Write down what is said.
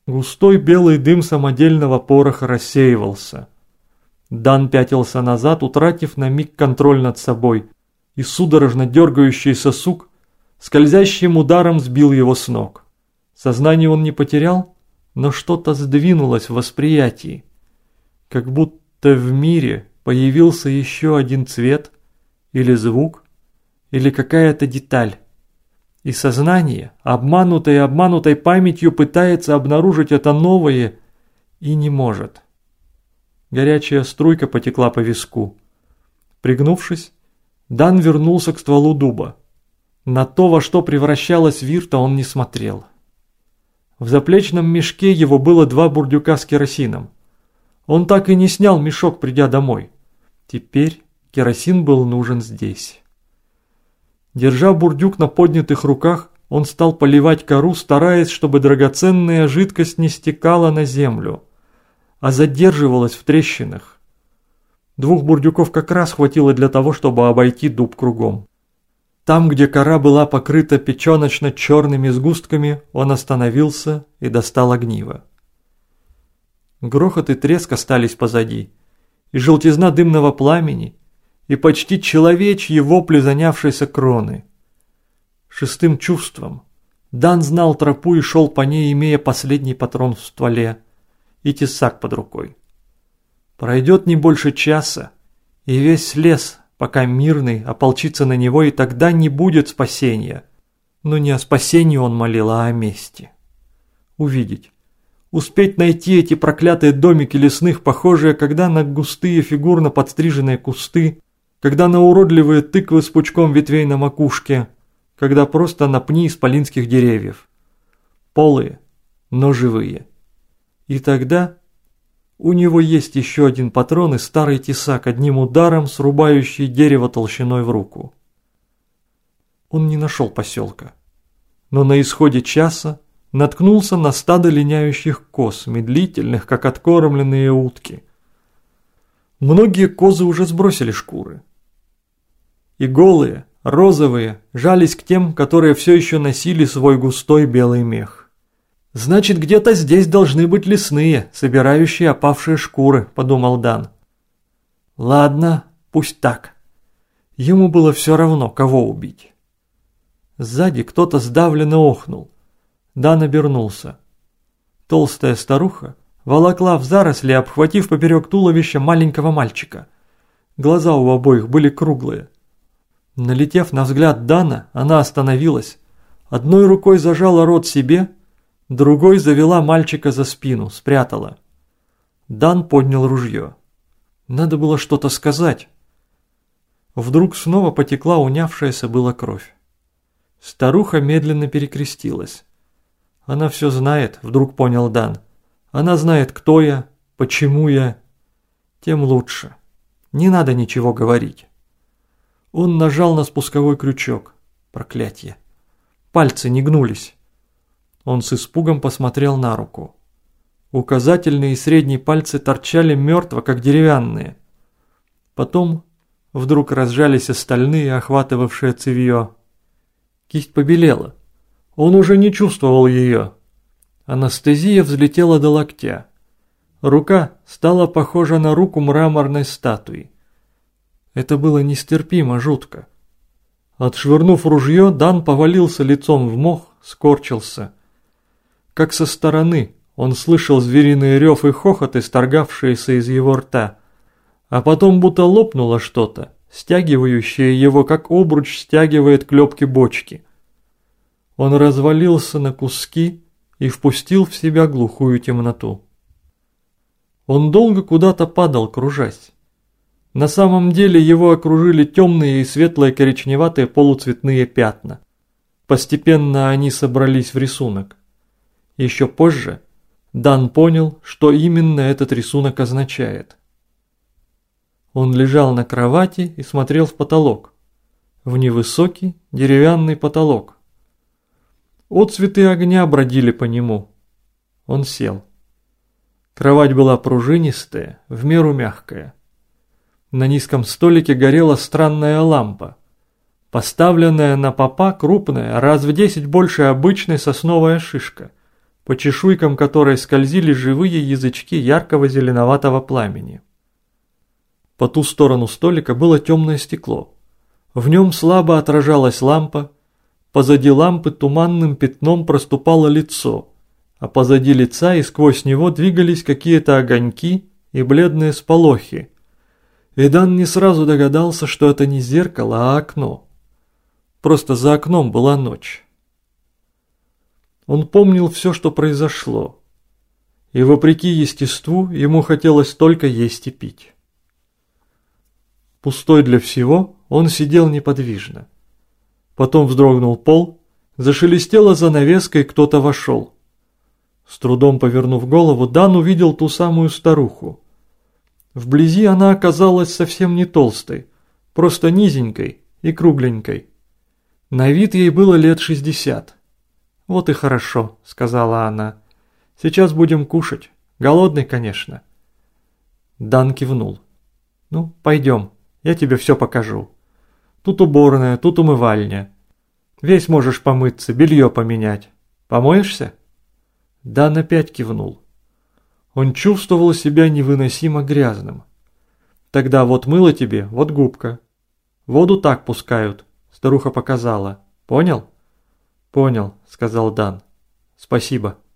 Густой белый дым самодельного пороха рассеивался. Дан пятился назад, утратив на миг контроль над собой, и судорожно дергающийся сук скользящим ударом сбил его с ног. Сознание он не потерял, но что-то сдвинулось в восприятии, как будто в мире появился еще один цвет или звук, или какая-то деталь. И сознание, обманутой памятью, пытается обнаружить это новое и не может. Горячая струйка потекла по виску. Пригнувшись, Дан вернулся к стволу дуба. На то, во что превращалась Вирта, он не смотрел. В заплечном мешке его было 2 бурдюка с керосином. Он так и не снял мешок, придя домой. Теперь керосин был нужен здесь. Держа бурдюк на поднятых руках, он стал поливать кору, стараясь, чтобы драгоценная жидкость не стекала на землю, а задерживалась в трещинах. 2 бурдюков как раз хватило для того, чтобы обойти дуб кругом. Там, где кора была покрыта печёночно-черными сгустками, он остановился и достал огниво. Грохот и треск остались позади, и желтизна дымного пламени, и почти человечьи вопли занявшейся кроны. Шестым чувством Дан знал тропу и шел по ней, имея последний патрон в стволе и тесак под рукой. Пройдет не больше часа, и весь лес, пока мирный, ополчится на него, и тогда не будет спасения. Но не о спасении он молил, а о мести. Увидеть. Успеть найти эти проклятые домики лесных, похожие когда на густые фигурно подстриженные кусты, когда на уродливые тыквы с пучком ветвей на макушке, когда просто на пни исполинских деревьев. Полые, но живые. И тогда у него есть еще один патрон и старый тесак, одним ударом срубающий дерево толщиной в руку. Он не нашел поселка, но на исходе часа наткнулся на стадо линяющих коз, медлительных, как откормленные утки. Многие козы уже сбросили шкуры. И голые, розовые, жались к тем, которые все еще носили свой густой белый мех. «Значит, где-то здесь должны быть лесные, собирающие опавшие шкуры», – подумал Дан. «Ладно, пусть так». Ему было все равно, кого убить. Сзади кто-то сдавленно охнул. Дан обернулся. Толстая старуха волокла в заросли, обхватив поперек туловища маленького мальчика. Глаза у обоих были круглые. Налетев на взгляд Дана, она остановилась. Одной рукой зажала рот себе, другой завела мальчика за спину, спрятала. Дан поднял ружье. Надо было что-то сказать. Вдруг снова потекла унявшаяся была кровь. Старуха медленно перекрестилась. Она все знает, вдруг понял Дан. Она знает, кто я, почему я. Тем лучше. Не надо ничего говорить. Он нажал на спусковой крючок. Проклятье. Пальцы не гнулись. Он с испугом посмотрел на руку. Указательные и средние пальцы торчали мертво, как деревянные. Потом вдруг разжались остальные, охватывавшие цевьё. Кисть побелела. Он уже не чувствовал ее. Анестезия взлетела до локтя. Рука стала похожа на руку мраморной статуи. Это было нестерпимо жутко. Отшвырнув ружье, Дан повалился лицом в мох, скорчился. Как со стороны он слышал звериный рев и хохот, исторгавшиеся из его рта. А потом будто лопнуло что-то, стягивающее его, как обруч стягивает клепки бочки. Он развалился на куски и впустил в себя глухую темноту. Он долго куда-то падал, кружась. На самом деле его окружили темные и светлые коричневатые полуцветные пятна. Постепенно они собрались в рисунок. Еще позже Дан понял, что именно этот рисунок означает. Он лежал на кровати и смотрел в потолок. В невысокий деревянный потолок. Отцветы огня бродили по нему. Он сел. Кровать была пружинистая, в меру мягкая. На низком столике горела странная лампа. Поставленная на попа крупная, раз в 10 больше обычной сосновая шишка, по чешуйкам которой скользили живые язычки яркого зеленоватого пламени. По ту сторону столика было темное стекло. В нем слабо отражалась лампа, позади лампы туманным пятном проступало лицо, а позади лица и сквозь него двигались какие-то огоньки и бледные сполохи. И Дан не сразу догадался, что это не зеркало, а окно. Просто за окном была ночь. Он помнил все, что произошло, и вопреки естеству ему хотелось только есть и пить. Пустой для всего, он сидел неподвижно. Потом вздрогнул пол, зашелестела занавеска, и кто-то вошел. С трудом повернув голову, Дан увидел ту самую старуху. Вблизи она оказалась совсем не толстой, просто низенькой и кругленькой. На вид ей было лет 60. «Вот и хорошо», — сказала она. «Сейчас будем кушать. Голодный, конечно». Дан кивнул. «Ну, пойдем, я тебе все покажу. Тут уборная, тут умывальня. Весь можешь помыться, белье поменять. Помоешься?» Дан опять кивнул. Он чувствовал себя невыносимо грязным. «Тогда вот мыло тебе, вот губка. Воду так пускают», — старуха показала. «Понял?» «Понял», — сказал Дан. «Спасибо».